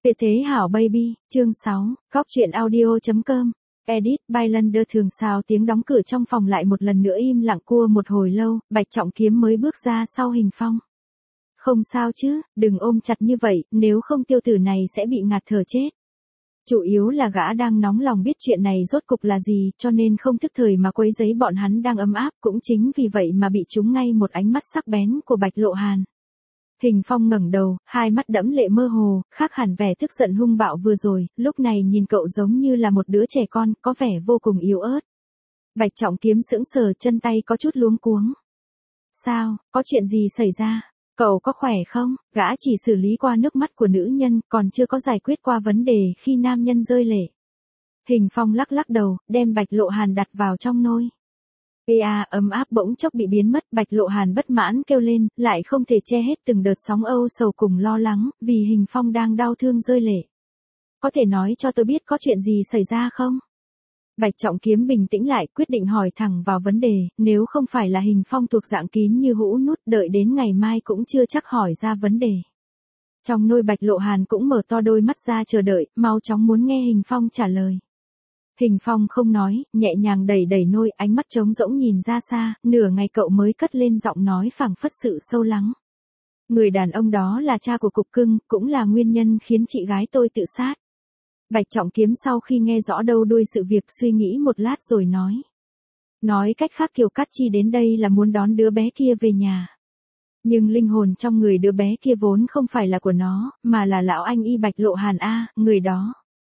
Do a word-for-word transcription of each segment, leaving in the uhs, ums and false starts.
Tuyệt thế hảo baby, chương sáu, góc truyện audio.com, edit by Lunder. Thường sao tiếng đóng cửa trong phòng lại một lần nữa im lặng cua một hồi lâu, Bạch Trọng Kiếm mới bước ra sau Hình Phong. Không sao chứ, đừng ôm chặt như vậy, nếu không tiêu tử này sẽ bị ngạt thở chết. Chủ yếu là gã đang nóng lòng biết chuyện này rốt cục là gì, cho nên không thức thời mà quấy rầy bọn hắn đang ấm áp, cũng chính vì vậy mà bị trúng ngay một ánh mắt sắc bén của Bạch Lộ Hàn. Hình Phong ngẩng đầu, hai mắt đẫm lệ mơ hồ, khác hẳn vẻ tức giận hung bạo vừa rồi, lúc này nhìn cậu giống như là một đứa trẻ con, có vẻ vô cùng yếu ớt. Bạch Trọng Kiếm sững sờ, chân tay có chút luống cuống. Sao, có chuyện gì xảy ra? Cậu có khỏe không? Gã chỉ xử lý qua nước mắt của nữ nhân, còn chưa có giải quyết qua vấn đề khi nam nhân rơi lệ. Hình Phong lắc lắc đầu, đem Bạch Lộ Hàn đặt vào trong nôi. Ê à, ấm áp bỗng chốc bị biến mất, Bạch Lộ Hàn bất mãn kêu lên, lại không thể che hết từng đợt sóng âu sầu cùng lo lắng, vì Hình Phong đang đau thương rơi lệ. Có thể nói cho tôi biết có chuyện gì xảy ra không? Bạch Trọng Kiếm bình tĩnh lại, quyết định hỏi thẳng vào vấn đề, nếu không phải là Hình Phong thuộc dạng kín như hũ nút, đợi đến ngày mai cũng chưa chắc hỏi ra vấn đề. Trong nôi Bạch Lộ Hàn cũng mở to đôi mắt ra chờ đợi, mau chóng muốn nghe Hình Phong trả lời. Hình Phong không nói, nhẹ nhàng đẩy đẩy nôi, ánh mắt trống rỗng nhìn ra xa, nửa ngày cậu mới cất lên giọng nói phảng phất sự sâu lắng. Người đàn ông đó là cha của Cục Cưng, cũng là nguyên nhân khiến chị gái tôi tự sát. Bạch Trọng Kiếm sau khi nghe rõ đầu đuôi sự việc suy nghĩ một lát rồi nói. Nói cách khác Kiều Cát Chi đến đây là muốn đón đứa bé kia về nhà. Nhưng linh hồn trong người đứa bé kia vốn không phải là của nó, mà là lão anh y Bạch Lộ Hàn a, người đó.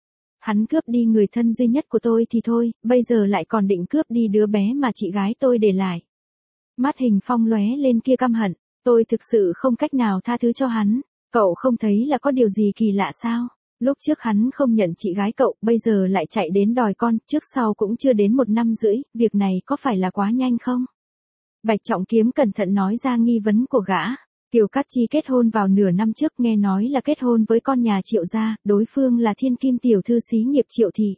Hắn cướp đi người thân duy nhất của tôi thì thôi, bây giờ lại còn định cướp đi đứa bé mà chị gái tôi để lại. Mắt Hình Phong lóe lên kia căm hận, tôi thực sự không cách nào tha thứ cho hắn, cậu không thấy là có điều gì kỳ lạ sao? Lúc trước hắn không nhận chị gái cậu, bây giờ lại chạy đến đòi con, trước sau cũng chưa đến một năm rưỡi, việc này có phải là quá nhanh không? Bạch Trọng Kiếm cẩn thận nói ra nghi vấn của gã. Kiều Cát Chi kết hôn vào nửa năm trước, nghe nói là kết hôn với con nhà Triệu gia, đối phương là thiên kim tiểu thư xí nghiệp Triệu thị.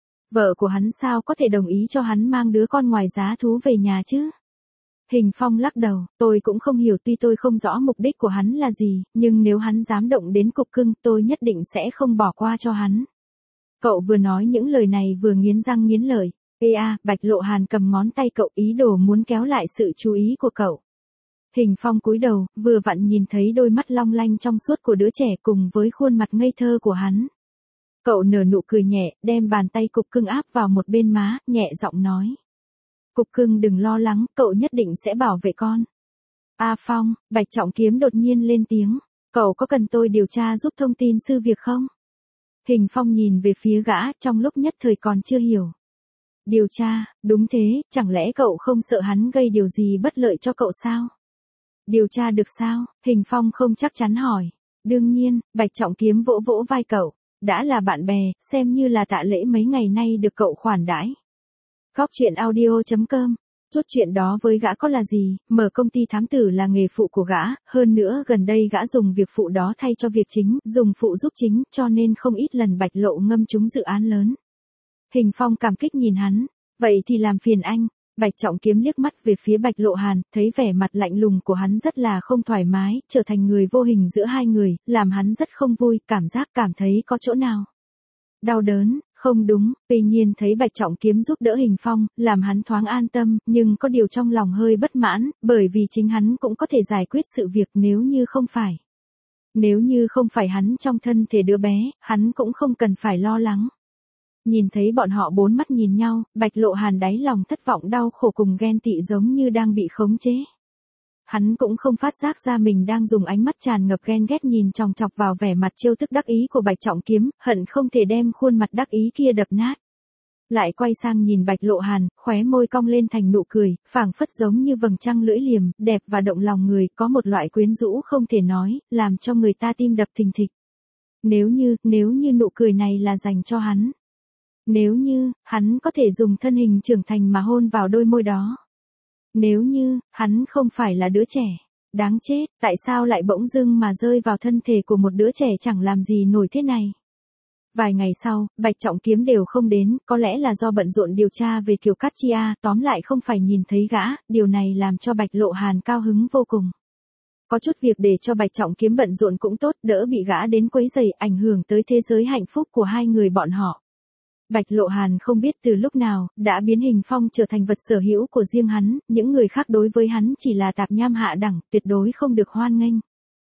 Vợ của hắn sao có thể đồng ý cho hắn mang đứa con ngoài giá thú về nhà chứ? Hình Phong lắc đầu, tôi cũng không hiểu, tuy tôi không rõ mục đích của hắn là gì, nhưng nếu hắn dám động đến Cục Cưng, tôi nhất định sẽ không bỏ qua cho hắn. Cậu vừa nói những lời này vừa nghiến răng nghiến lợi. Ê a, Bạch Lộ Hàn cầm ngón tay cậu, ý đồ muốn kéo lại sự chú ý của cậu. Hình Phong cúi đầu, vừa vặn nhìn thấy đôi mắt long lanh trong suốt của đứa trẻ cùng với khuôn mặt ngây thơ của hắn. Cậu nở nụ cười nhẹ, đem bàn tay Cục Cưng áp vào một bên má, nhẹ giọng nói. Cục Cưng đừng lo lắng, cậu nhất định sẽ bảo vệ con. A Phong, Bạch Trọng Kiếm đột nhiên lên tiếng, cậu có cần tôi điều tra giúp thông tin sư việc không? Hình Phong nhìn về phía gã, trong lúc nhất thời còn chưa hiểu. Điều tra, đúng thế, chẳng lẽ cậu không sợ hắn gây điều gì bất lợi cho cậu sao? Điều tra được sao? Hình Phong không chắc chắn hỏi. Đương nhiên, Bạch Trọng Kiếm vỗ vỗ vai cậu. Đã là bạn bè, xem như là tạ lễ mấy ngày nay được cậu khoản đãi. Góc truyện audio.com. Chút chuyện đó với gã có là gì, mở công ty thám tử là nghề phụ của gã, hơn nữa gần đây gã dùng việc phụ đó thay cho việc chính, dùng phụ giúp chính, cho nên không ít lần Bạch Lộ ngâm trúng dự án lớn. Hình Phong cảm kích nhìn hắn, vậy thì làm phiền anh. Bạch Trọng Kiếm liếc mắt về phía Bạch Lộ Hàn, thấy vẻ mặt lạnh lùng của hắn rất là không thoải mái, trở thành người vô hình giữa hai người, làm hắn rất không vui, cảm giác cảm thấy có chỗ nào đau đớn, không đúng, tuy nhiên thấy Bạch Trọng Kiếm giúp đỡ Hình Phong, làm hắn thoáng an tâm, nhưng có điều trong lòng hơi bất mãn, bởi vì chính hắn cũng có thể giải quyết sự việc nếu như không phải. Nếu như không phải hắn trong thân thể đứa bé, hắn cũng không cần phải lo lắng. Nhìn thấy bọn họ bốn mắt nhìn nhau, Bạch Lộ Hàn đáy lòng thất vọng đau khổ cùng ghen tị giống như đang bị khống chế. Hắn cũng không phát giác ra mình đang dùng ánh mắt tràn ngập ghen ghét nhìn chòng chọc vào vẻ mặt trêu tức đắc ý của Bạch Trọng Kiếm, hận không thể đem khuôn mặt đắc ý kia đập nát. Lại quay sang nhìn Bạch Lộ Hàn, khóe môi cong lên thành nụ cười, phảng phất giống như vầng trăng lưỡi liềm, đẹp và động lòng người, có một loại quyến rũ không thể nói, làm cho người ta tim đập thình thịch. Nếu như, nếu như nụ cười này là dành cho hắn. Nếu như, hắn có thể dùng thân hình trưởng thành mà hôn vào đôi môi đó. Nếu như, hắn không phải là đứa trẻ. Đáng chết, tại sao lại bỗng dưng mà rơi vào thân thể của một đứa trẻ chẳng làm gì nổi thế này. Vài ngày sau, Bạch Trọng Kiếm đều không đến, có lẽ là do bận rộn điều tra về Kiều Cát Chi a, tóm lại không phải nhìn thấy gã, điều này làm cho Bạch Lộ Hàn cao hứng vô cùng. Có chút việc để cho Bạch Trọng Kiếm bận rộn cũng tốt, đỡ bị gã đến quấy rầy, ảnh hưởng tới thế giới hạnh phúc của hai người bọn họ. Bạch Lộ Hàn không biết từ lúc nào, đã biến Hình Phong trở thành vật sở hữu của riêng hắn, những người khác đối với hắn chỉ là tạp nham hạ đẳng, tuyệt đối không được hoan nghênh.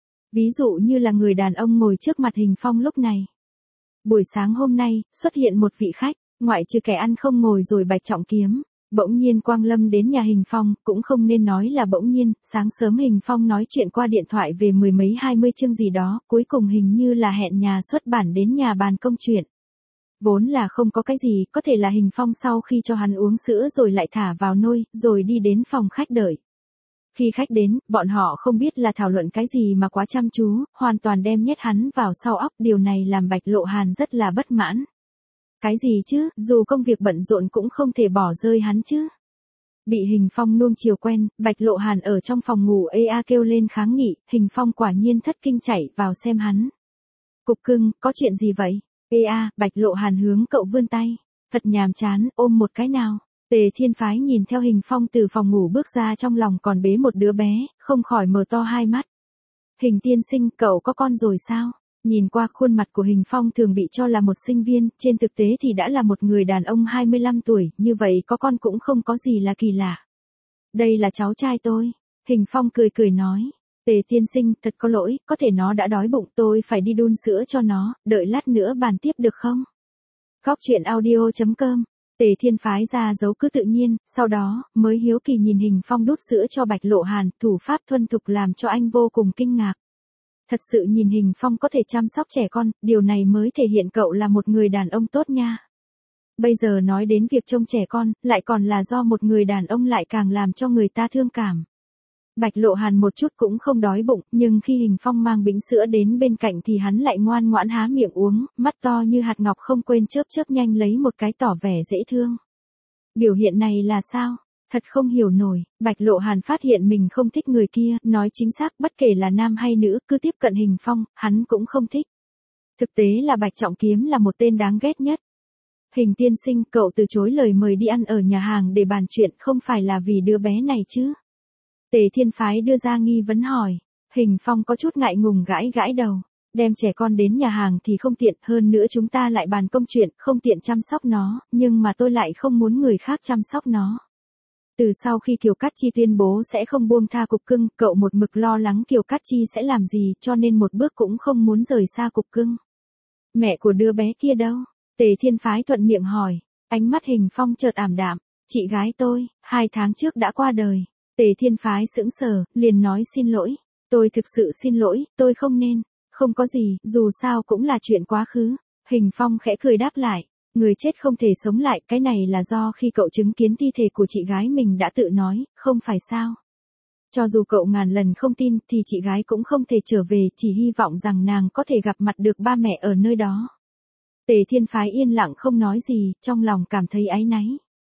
Ví dụ như là người đàn ông ngồi trước mặt Hình Phong lúc này. Buổi sáng hôm nay, xuất hiện một vị khách, ngoại trừ kẻ ăn không ngồi rồi Bạch Trọng Kiếm. Bỗng nhiên quang lâm đến nhà Hình Phong, cũng không nên nói là bỗng nhiên, sáng sớm Hình Phong nói chuyện qua điện thoại về mười mấy hai mươi chương gì đó, cuối cùng hình như là hẹn nhà xuất bản đến nhà bàn công chuyện. Vốn là không có cái gì, có thể là Hình Phong sau khi cho hắn uống sữa rồi lại thả vào nôi, rồi đi đến phòng khách đợi. Khi khách đến, bọn họ không biết là thảo luận cái gì mà quá chăm chú, hoàn toàn đem nhét hắn vào sau óc, điều này làm Bạch Lộ Hàn rất là bất mãn. Cái gì chứ, dù công việc bận rộn cũng không thể bỏ rơi hắn chứ. Bị Hình Phong nuông chiều quen, Bạch Lộ Hàn ở trong phòng ngủ ê a kêu lên kháng nghị, Hình Phong quả nhiên thất kinh chạy vào xem hắn. Cục cưng, có chuyện gì vậy? Ê a, Bạch Lộ Hàn hướng cậu vươn tay. Thật nhàm chán, ôm một cái nào. Tề Thiên Phái nhìn theo Hình Phong từ phòng ngủ bước ra, trong lòng còn bế một đứa bé, không khỏi mở to hai mắt. Hình tiên sinh, cậu có con rồi sao? Nhìn qua khuôn mặt của Hình Phong thường bị cho là một sinh viên, trên thực tế thì đã là một người đàn ông hai mươi lăm tuổi, như vậy có con cũng không có gì là kỳ lạ. Đây là cháu trai tôi. Hình Phong cười cười nói. Tề tiên sinh, thật có lỗi, có thể nó đã đói bụng, tôi phải đi đun sữa cho nó, đợi lát nữa bàn tiếp được không? Góc truyện audio chấm com. Tề Thiên Phái ra dấu cứ tự nhiên, sau đó, mới hiếu kỳ nhìn Hình Phong đút sữa cho Bạch Lộ Hàn, thủ pháp thuần thục làm cho anh vô cùng kinh ngạc. Thật sự nhìn Hình Phong có thể chăm sóc trẻ con, điều này mới thể hiện cậu là một người đàn ông tốt nha. Bây giờ nói đến việc trông trẻ con, lại còn là do một người đàn ông lại càng làm cho người ta thương cảm. Bạch Lộ Hàn một chút cũng không đói bụng, nhưng khi Hình Phong mang bỉm sữa đến bên cạnh thì hắn lại ngoan ngoãn há miệng uống, mắt to như hạt ngọc không quên chớp chớp nhanh lấy một cái tỏ vẻ dễ thương. Biểu hiện này là sao? Thật không hiểu nổi, Bạch Lộ Hàn phát hiện mình không thích người kia, nói chính xác bất kể là nam hay nữ, cứ tiếp cận Hình Phong, hắn cũng không thích. Thực tế là Bạch Trọng Kiếm là một tên đáng ghét nhất. Hình tiên sinh, cậu từ chối lời mời đi ăn ở nhà hàng để bàn chuyện, không phải là vì đứa bé này chứ? Tề Thiên Phái đưa ra nghi vấn hỏi. Hình Phong có chút ngại ngùng gãi gãi đầu. Đem trẻ con đến nhà hàng thì không tiện, hơn nữa chúng ta lại bàn công chuyện, không tiện chăm sóc nó, nhưng mà tôi lại không muốn người khác chăm sóc nó. Từ sau khi Kiều Cát Chi tuyên bố sẽ không buông tha Cục Cưng, cậu một mực lo lắng Kiều Cát Chi sẽ làm gì, cho nên một bước cũng không muốn rời xa Cục Cưng. Mẹ của đứa bé kia đâu? Tề Thiên Phái thuận miệng hỏi. Ánh mắt Hình Phong chợt ảm đạm. Chị gái tôi, hai tháng trước đã qua đời. Tề Thiên Phái sững sờ, liền nói xin lỗi. Tôi thực sự xin lỗi, tôi không nên. Không có gì, dù sao cũng là chuyện quá khứ. Hình Phong khẽ cười đáp lại. Người chết không thể sống lại, cái này là do khi cậu chứng kiến thi thể của chị gái mình đã tự nói, không phải sao? Cho dù cậu ngàn lần không tin, thì chị gái cũng không thể trở về, chỉ hy vọng rằng nàng có thể gặp mặt được ba mẹ ở nơi đó. Tề Thiên Phái yên lặng không nói gì, trong lòng cảm thấy áy náy.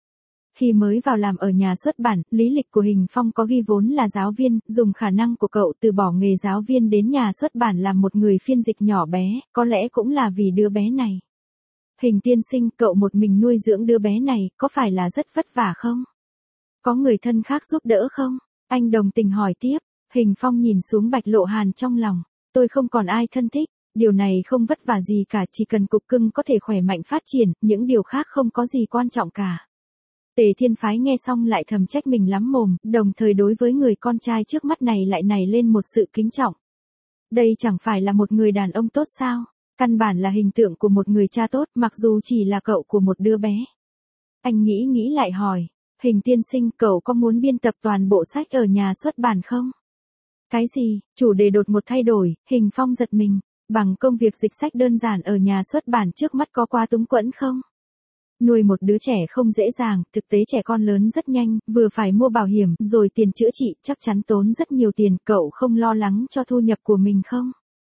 Khi mới vào làm ở nhà xuất bản, lý lịch của Hình Phong có ghi vốn là giáo viên, dùng khả năng của cậu từ bỏ nghề giáo viên đến nhà xuất bản làm một người phiên dịch nhỏ bé, có lẽ cũng là vì đứa bé này. Hình tiên sinh, cậu một mình nuôi dưỡng đứa bé này, có phải là rất vất vả không? Có người thân khác giúp đỡ không? Anh đồng tình hỏi tiếp. Hình Phong nhìn xuống Bạch Lộ Hàn trong lòng. Tôi không còn ai thân thích, điều này không vất vả gì cả, chỉ cần Cục Cưng có thể khỏe mạnh phát triển, những điều khác không có gì quan trọng cả. Tề Thiên Phái nghe xong lại thầm trách mình lắm mồm, đồng thời đối với người con trai trước mắt này lại nảy lên một sự kính trọng. Đây chẳng phải là một người đàn ông tốt sao? Căn bản là hình tượng của một người cha tốt, mặc dù chỉ là cậu của một đứa bé. Anh nghĩ nghĩ lại hỏi, Hình tiên sinh, cậu có muốn biên tập toàn bộ sách ở nhà xuất bản không? Cái gì? Chủ đề đột một thay đổi, Hình Phong giật mình. Bằng công việc dịch sách đơn giản ở nhà xuất bản trước mắt có quá túng quẫn không? Nuôi một đứa trẻ không dễ dàng, thực tế trẻ con lớn rất nhanh, vừa phải mua bảo hiểm, rồi tiền chữa trị, chắc chắn tốn rất nhiều tiền, cậu không lo lắng cho thu nhập của mình không?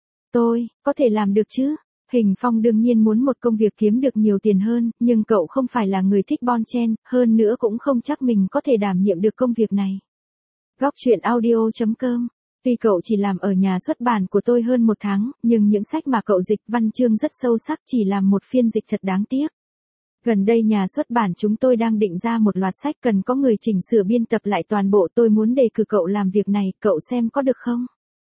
Tôi, có thể làm được chứ? Hình Phong đương nhiên muốn một công việc kiếm được nhiều tiền hơn, nhưng cậu không phải là người thích bon chen, hơn nữa cũng không chắc mình có thể đảm nhiệm được công việc này. Góc truyện audio chấm com. Tuy cậu chỉ làm ở nhà xuất bản của tôi hơn một tháng, nhưng những sách mà cậu dịch văn chương rất sâu sắc, chỉ làm một phiên dịch thật đáng tiếc. Gần đây nhà xuất bản chúng tôi đang định ra một loạt sách cần có người chỉnh sửa biên tập lại toàn bộ, tôi muốn đề cử cậu làm việc này, cậu xem có được không?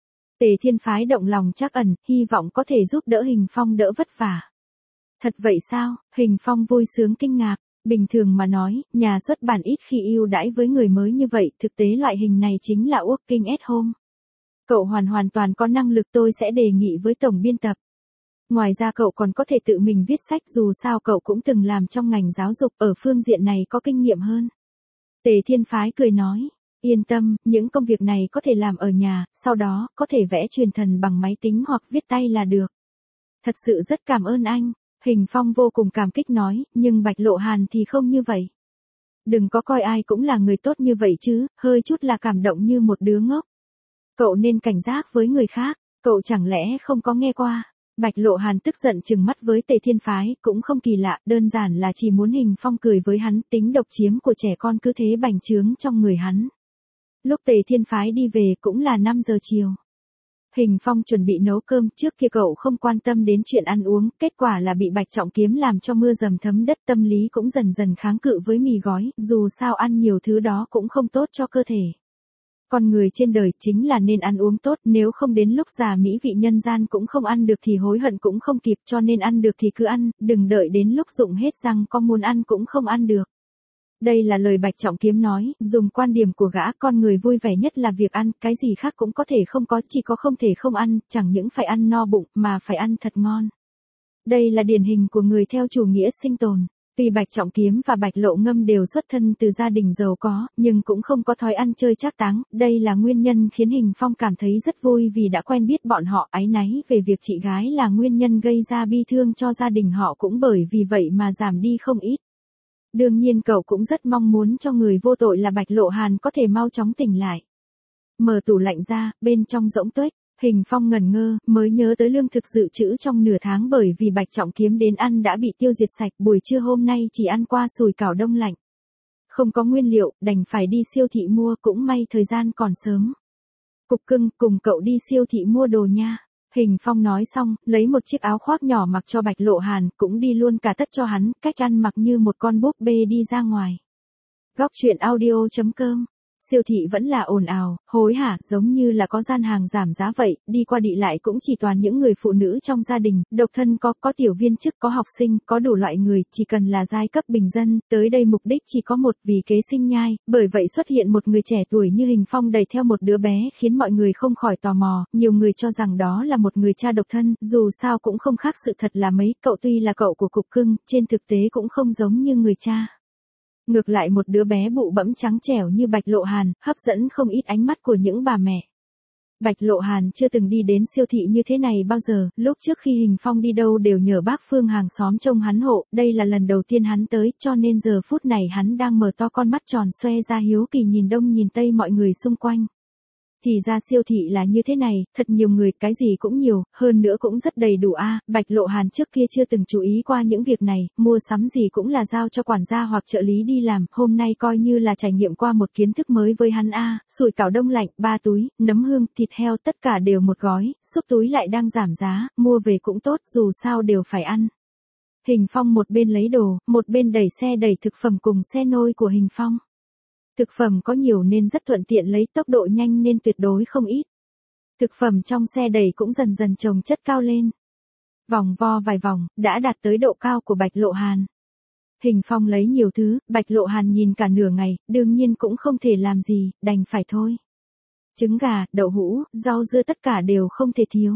Tề Thiên Phái động lòng trắc ẩn, hy vọng có thể giúp đỡ Hình Phong đỡ vất vả. Thật vậy sao? Hình Phong vui sướng kinh ngạc. Bình thường mà nói, nhà xuất bản ít khi ưu đãi với người mới như vậy, thực tế loại hình này chính là working at home. Cậu hoàn hoàn toàn có năng lực, tôi sẽ đề nghị với tổng biên tập. Ngoài ra cậu còn có thể tự mình viết sách, dù sao cậu cũng từng làm trong ngành giáo dục, ở phương diện này có kinh nghiệm hơn. Tề Thiên Phái cười nói, yên tâm, những công việc này có thể làm ở nhà, sau đó, có thể vẽ truyền thần bằng máy tính hoặc viết tay là được. Thật sự rất cảm ơn anh. Hình Phong vô cùng cảm kích nói, nhưng Bạch Lộ Hàn thì không như vậy. Đừng có coi ai cũng là người tốt như vậy chứ, hơi chút là cảm động như một đứa ngốc. Cậu nên cảnh giác với người khác, cậu chẳng lẽ không có nghe qua. Bạch Lộ Hàn tức giận trừng mắt với Tề Thiên Phái, cũng không kỳ lạ, đơn giản là chỉ muốn Hình Phong cười với hắn, tính độc chiếm của trẻ con cứ thế bành trướng trong người hắn. Lúc Tề Thiên Phái đi về cũng là năm giờ chiều. Hình Phong chuẩn bị nấu cơm, trước kia cậu không quan tâm đến chuyện ăn uống, kết quả là bị Bạch Trọng Kiếm làm cho mưa dầm thấm đất, tâm lý cũng dần dần kháng cự với mì gói, dù sao ăn nhiều thứ đó cũng không tốt cho cơ thể. Con người trên đời chính là nên ăn uống tốt, nếu không đến lúc già mỹ vị nhân gian cũng không ăn được thì hối hận cũng không kịp, cho nên ăn được thì cứ ăn, đừng đợi đến lúc rụng hết răng có muốn ăn cũng không ăn được. Đây là lời Bạch Trọng Kiếm nói, dùng quan điểm của gã, con người vui vẻ nhất là việc ăn, cái gì khác cũng có thể không có, chỉ có không thể không ăn, chẳng những phải ăn no bụng, mà phải ăn thật ngon. Đây là điển hình của người theo chủ nghĩa sinh tồn. Tuy Bạch Trọng Kiếm và Bạch Lộ Ngâm đều xuất thân từ gia đình giàu có, nhưng cũng không có thói ăn chơi trác táng, đây là nguyên nhân khiến Hình Phong cảm thấy rất vui vì đã quen biết bọn họ, áy náy về việc chị gái là nguyên nhân gây ra bi thương cho gia đình họ cũng bởi vì vậy mà giảm đi không ít. Đương nhiên cậu cũng rất mong muốn cho người vô tội là Bạch Lộ Hàn có thể mau chóng tỉnh lại. Mở tủ lạnh ra, bên trong rỗng tuếch. Hình Phong ngẩn ngơ, mới nhớ tới lương thực dự trữ trong nửa tháng bởi vì Bạch Trọng Kiếm đến ăn đã bị tiêu diệt sạch, buổi trưa hôm nay chỉ ăn qua sủi cảo đông lạnh. Không có nguyên liệu, đành phải đi siêu thị mua, cũng may thời gian còn sớm. Cục Cưng, cùng cậu đi siêu thị mua đồ nha. Hình Phong nói xong, lấy một chiếc áo khoác nhỏ mặc cho Bạch Lộ Hàn, cũng đi luôn cả tất cho hắn, cách ăn mặc như một con búp bê đi ra ngoài. Góc truyện audio chấm com. Siêu thị vẫn là ồn ào, hối hả, giống như là có gian hàng giảm giá vậy, đi qua đi lại cũng chỉ toàn những người phụ nữ trong gia đình, độc thân có, có tiểu viên chức, có học sinh, có đủ loại người, chỉ cần là giai cấp bình dân, tới đây mục đích chỉ có một, vì kế sinh nhai, bởi vậy xuất hiện một người trẻ tuổi như Hình Phong đẩy theo một đứa bé khiến mọi người không khỏi tò mò, nhiều người cho rằng đó là một người cha độc thân, dù sao cũng không khác sự thật là mấy, cậu tuy là cậu của Cục Cưng, trên thực tế cũng không giống như người cha. Ngược lại một đứa bé bụ bẫm trắng trẻo như Bạch Lộ Hàn, hấp dẫn không ít ánh mắt của những bà mẹ. Bạch Lộ Hàn chưa từng đi đến siêu thị như thế này bao giờ, lúc trước khi Hình Phong đi đâu đều nhờ bác Phương hàng xóm trông hắn hộ, đây là lần đầu tiên hắn tới, cho nên giờ phút này hắn đang mở to con mắt tròn xoe ra hiếu kỳ nhìn đông nhìn tây mọi người xung quanh. Thì ra siêu thị là như thế này, thật nhiều người, cái gì cũng nhiều, hơn nữa cũng rất đầy đủ a. À, Bạch Lộ Hàn trước kia chưa từng chú ý qua những việc này, mua sắm gì cũng là giao cho quản gia hoặc trợ lý đi làm, hôm nay coi như là trải nghiệm qua một kiến thức mới với hắn a. À, sủi cảo đông lạnh, ba túi, nấm hương, thịt heo tất cả đều một gói, xúc túi lại đang giảm giá, mua về cũng tốt, dù sao đều phải ăn. Hình Phong một bên lấy đồ, một bên đẩy xe đẩy thực phẩm cùng xe nôi của Hình Phong. Thực phẩm có nhiều nên rất thuận tiện lấy, tốc độ nhanh nên tuyệt đối không ít. Thực phẩm trong xe đẩy cũng dần dần chồng chất cao lên. Vòng vo vài vòng, đã đạt tới độ cao của Bạch Lộ Hàn. Hình Phong lấy nhiều thứ, Bạch Lộ Hàn nhìn cả nửa ngày, đương nhiên cũng không thể làm gì, đành phải thôi. Trứng gà, đậu hũ, rau dưa tất cả đều không thể thiếu.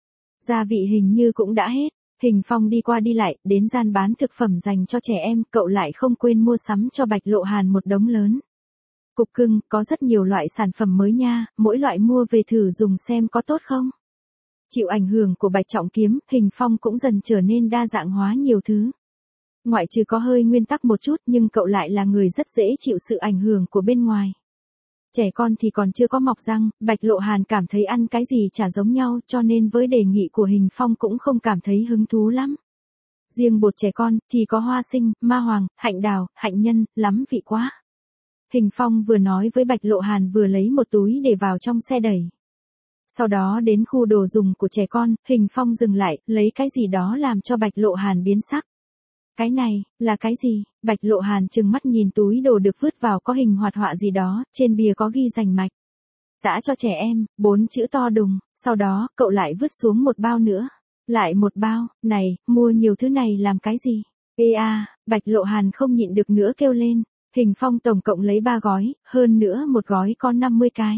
Gia vị hình như cũng đã hết. Hình Phong đi qua đi lại, đến gian bán thực phẩm dành cho trẻ em, cậu lại không quên mua sắm cho Bạch Lộ Hàn một đống lớn. Cục Cưng, có rất nhiều loại sản phẩm mới nha, mỗi loại mua về thử dùng xem có tốt không. Chịu ảnh hưởng của Bạch Trọng Kiếm, Hình Phong cũng dần trở nên đa dạng hóa nhiều thứ. Ngoại trừ có hơi nguyên tắc một chút nhưng cậu lại là người rất dễ chịu sự ảnh hưởng của bên ngoài. Trẻ con thì còn chưa có mọc răng, Bạch Lộ Hàn cảm thấy ăn cái gì chả giống nhau cho nên với đề nghị của Hình Phong cũng không cảm thấy hứng thú lắm. Riêng bột trẻ con thì có hoa sinh, ma hoàng, hạnh đào, hạnh nhân, lắm vị quá. Hình Phong vừa nói với Bạch Lộ Hàn vừa lấy một túi để vào trong xe đẩy. Sau đó đến khu đồ dùng của trẻ con, Hình Phong dừng lại, lấy cái gì đó làm cho Bạch Lộ Hàn biến sắc. Cái này, là cái gì? Bạch Lộ Hàn trừng mắt nhìn túi đồ được vứt vào có hình hoạt họa gì đó, trên bìa có ghi rành mạch. Tã cho trẻ em, bốn chữ to đùng, sau đó, cậu lại vứt xuống một bao nữa. Lại một bao, này, mua nhiều thứ này làm cái gì? Ê a, Bạch Lộ Hàn không nhịn được nữa kêu lên. Hình Phong tổng cộng lấy ba gói, hơn nữa một gói có năm mươi cái.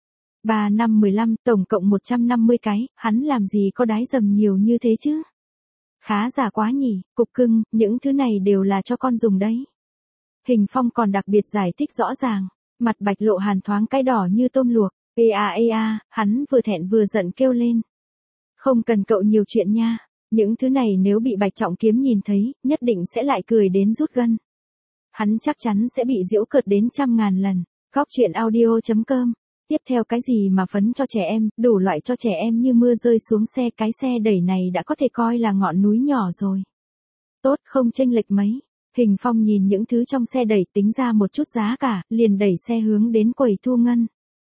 ba năm mười lăm, tổng cộng một trăm năm mươi cái, hắn làm gì có đái dầm nhiều như thế chứ? Khá giả quá nhỉ, cục cưng, những thứ này đều là cho con dùng đấy. Hình Phong còn đặc biệt giải thích rõ ràng, mặt Bạch Lộ Hàn thoáng cái đỏ như tôm luộc. Ê a ê a, hắn vừa thẹn vừa giận kêu lên. Không cần cậu nhiều chuyện nha, những thứ này nếu bị Bạch Trọng Kiếm nhìn thấy, nhất định sẽ lại cười đến rút gân. Hắn chắc chắn sẽ bị giễu cợt đến trăm ngàn lần. Góc truyện audio chấm com. Tiếp theo cái gì mà phấn cho trẻ em, đủ loại cho trẻ em như mưa rơi xuống xe, cái xe đẩy này đã có thể coi là ngọn núi nhỏ rồi. Tốt, không chênh lệch mấy. Hình Phong nhìn những thứ trong xe đẩy tính ra một chút giá cả, liền đẩy xe hướng đến quầy thu ngân.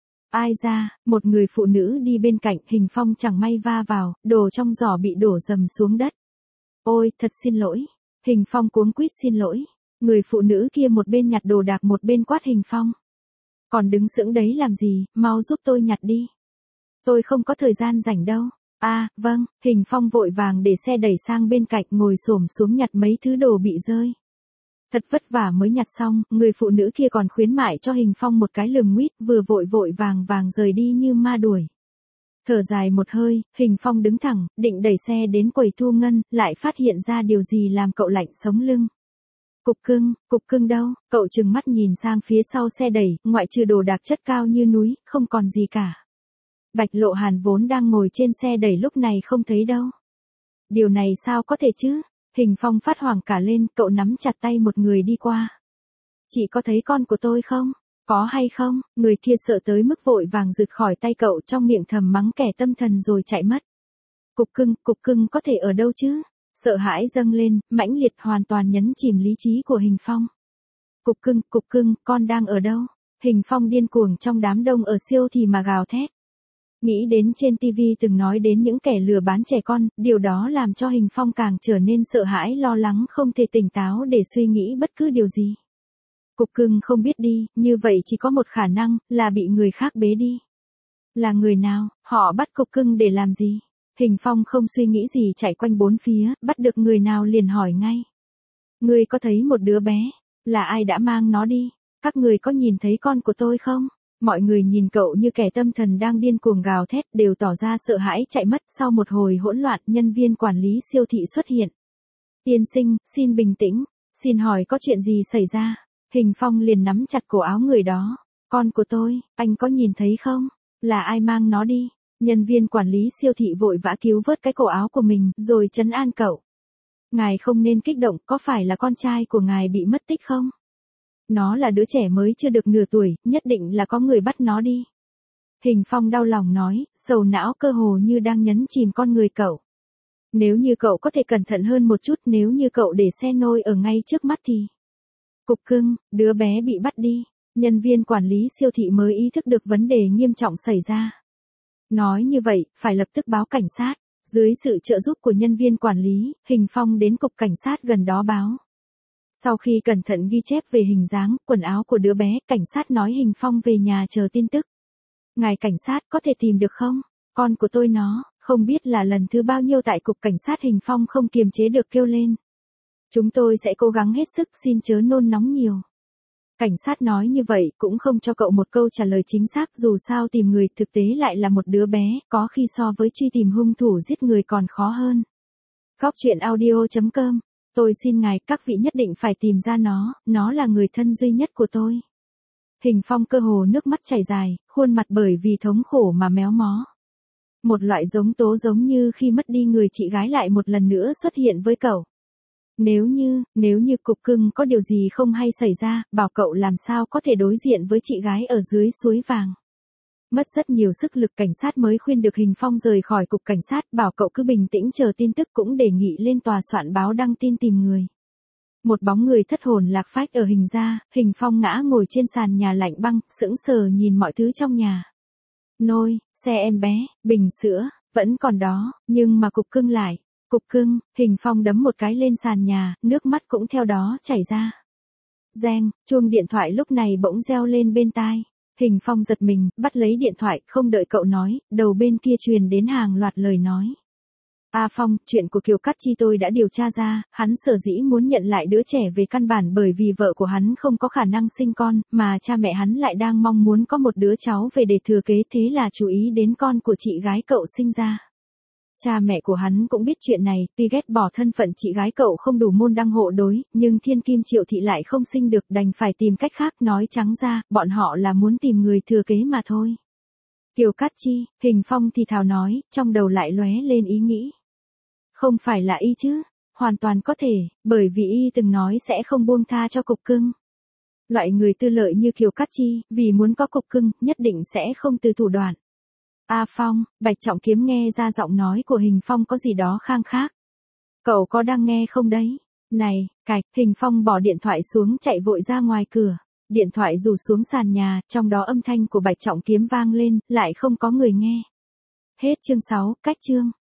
Ai ra, một người phụ nữ đi bên cạnh, Hình Phong chẳng may va vào, đồ trong giỏ bị đổ dầm xuống đất. Ôi, thật xin lỗi. Hình Phong cuống quýt xin lỗi. Người phụ nữ kia một bên nhặt đồ đạc một bên quát Hình Phong. Còn đứng sững đấy làm gì, mau giúp tôi nhặt đi. Tôi không có thời gian rảnh đâu. À, vâng, Hình Phong vội vàng để xe đẩy sang bên cạnh ngồi xổm xuống nhặt mấy thứ đồ bị rơi. Thật vất vả mới nhặt xong, người phụ nữ kia còn khuyến mại cho Hình Phong một cái lườm nguýt, vừa vội vội vàng vàng rời đi như ma đuổi. Thở dài một hơi, Hình Phong đứng thẳng, định đẩy xe đến quầy thu ngân, lại phát hiện ra điều gì làm cậu lạnh sống lưng. Cục cưng, cục cưng đâu? Cậu trừng mắt nhìn sang phía sau xe đẩy, ngoại trừ đồ đạc chất cao như núi, không còn gì cả. Bạch Lộ Hàn vốn đang ngồi trên xe đẩy lúc này không thấy đâu. Điều này sao có thể chứ? Hình Phong phát hoảng cả lên, cậu nắm chặt tay một người đi qua. Chị có thấy con của tôi không? Có hay không? Người kia sợ tới mức vội vàng rực khỏi tay cậu, trong miệng thầm mắng kẻ tâm thần rồi chạy mất. Cục cưng, cục cưng có thể ở đâu chứ? Sợ hãi dâng lên, mãnh liệt hoàn toàn nhấn chìm lý trí của Hình Phong. Cục cưng, cục cưng, con đang ở đâu? Hình Phong điên cuồng trong đám đông ở siêu thị mà gào thét. Nghĩ đến trên ti vi từng nói đến những kẻ lừa bán trẻ con, điều đó làm cho Hình Phong càng trở nên sợ hãi lo lắng không thể tỉnh táo để suy nghĩ bất cứ điều gì. Cục cưng không biết đi, như vậy chỉ có một khả năng, là bị người khác bế đi. Là người nào, họ bắt cục cưng để làm gì? Hình Phong không suy nghĩ gì chạy quanh bốn phía, bắt được người nào liền hỏi ngay. Ngươi có thấy một đứa bé? Là ai đã mang nó đi? Các người có nhìn thấy con của tôi không? Mọi người nhìn cậu như kẻ tâm thần đang điên cuồng gào thét, đều tỏ ra sợ hãi chạy mất. Sau một hồi hỗn loạn, nhân viên quản lý siêu thị xuất hiện. Tiên sinh, xin bình tĩnh, xin hỏi có chuyện gì xảy ra? Hình Phong liền nắm chặt cổ áo người đó. Con của tôi, anh có nhìn thấy không? Là ai mang nó đi? Nhân viên quản lý siêu thị vội vã cứu vớt cái cổ áo của mình, rồi trấn an cậu. Ngài không nên kích động, có phải là con trai của ngài bị mất tích không? Nó là đứa trẻ mới chưa được nửa tuổi, nhất định là có người bắt nó đi. Hình Phong đau lòng nói, sầu não cơ hồ như đang nhấn chìm con người cậu. Nếu như cậu có thể cẩn thận hơn một chút, nếu như cậu để xe nôi ở ngay trước mắt thì... Cục cưng, đứa bé bị bắt đi. Nhân viên quản lý siêu thị mới ý thức được vấn đề nghiêm trọng xảy ra. Nói như vậy, phải lập tức báo cảnh sát. Dưới sự trợ giúp của nhân viên quản lý, Hình Phong đến cục cảnh sát gần đó báo. Sau khi cẩn thận ghi chép về hình dáng, quần áo của đứa bé, cảnh sát nói Hình Phong về nhà chờ tin tức. Ngài cảnh sát có thể tìm được không? Con của tôi nó, không biết là lần thứ bao nhiêu tại cục cảnh sát. Hình Phong không kiềm chế được kêu lên. Chúng tôi sẽ cố gắng hết sức, xin chớ nôn nóng nhiều. Cảnh sát nói như vậy cũng không cho cậu một câu trả lời chính xác, dù sao tìm người thực tế lại là một đứa bé, có khi so với truy tìm hung thủ giết người còn khó hơn. Góc truyện audio chấm com. Tôi xin ngài, các vị nhất định phải tìm ra nó, nó là người thân duy nhất của tôi. Hình Phong cơ hồ nước mắt chảy dài, khuôn mặt bởi vì thống khổ mà méo mó. Một loại giống tố giống như khi mất đi người chị gái lại một lần nữa xuất hiện với cậu. Nếu như, nếu như cục cưng có điều gì không hay xảy ra, bảo cậu làm sao có thể đối diện với chị gái ở dưới suối vàng. Mất rất nhiều sức lực cảnh sát mới khuyên được Hình Phong rời khỏi cục cảnh sát, bảo cậu cứ bình tĩnh chờ tin tức, cũng đề nghị lên tòa soạn báo đăng tin tìm người. Một bóng người thất hồn lạc phách ở Hình gia, Hình Phong ngã ngồi trên sàn nhà lạnh băng, sững sờ nhìn mọi thứ trong nhà. Nôi, xe em bé, bình sữa, vẫn còn đó, nhưng mà cục cưng lại. Cục cưng, Hình Phong đấm một cái lên sàn nhà, nước mắt cũng theo đó chảy ra. Reng, chuông điện thoại lúc này bỗng reo lên bên tai. Hình Phong giật mình, bắt lấy điện thoại, không đợi cậu nói, đầu bên kia truyền đến hàng loạt lời nói. A Phong, chuyện của Kiều Cát Chi tôi đã điều tra ra, hắn sở dĩ muốn nhận lại đứa trẻ về căn bản bởi vì vợ của hắn không có khả năng sinh con, mà cha mẹ hắn lại đang mong muốn có một đứa cháu về để thừa kế, thế là chú ý đến con của chị gái cậu sinh ra. Cha mẹ của hắn cũng biết chuyện này, tuy ghét bỏ thân phận chị gái cậu không đủ môn đăng hộ đối, nhưng Thiên Kim Triệu Thị lại không sinh được, đành phải tìm cách khác, nói trắng ra, bọn họ là muốn tìm người thừa kế mà thôi. Kiều Cát Chi, Hình Phong thì thào nói, trong đầu lại lóe lên ý nghĩ. Không phải là y chứ, hoàn toàn có thể, bởi vì y từng nói sẽ không buông tha cho cục cưng. Loại người tư lợi như Kiều Cát Chi, vì muốn có cục cưng, nhất định sẽ không từ thủ đoạn. A Phong, Bạch Trọng Kiếm nghe ra giọng nói của Hình Phong có gì đó khang khác. Cậu có đang nghe không đấy? Này, cạch, Hình Phong bỏ điện thoại xuống chạy vội ra ngoài cửa. Điện thoại rủ xuống sàn nhà, trong đó âm thanh của Bạch Trọng Kiếm vang lên, lại không có người nghe. Hết chương sáu, cách chương.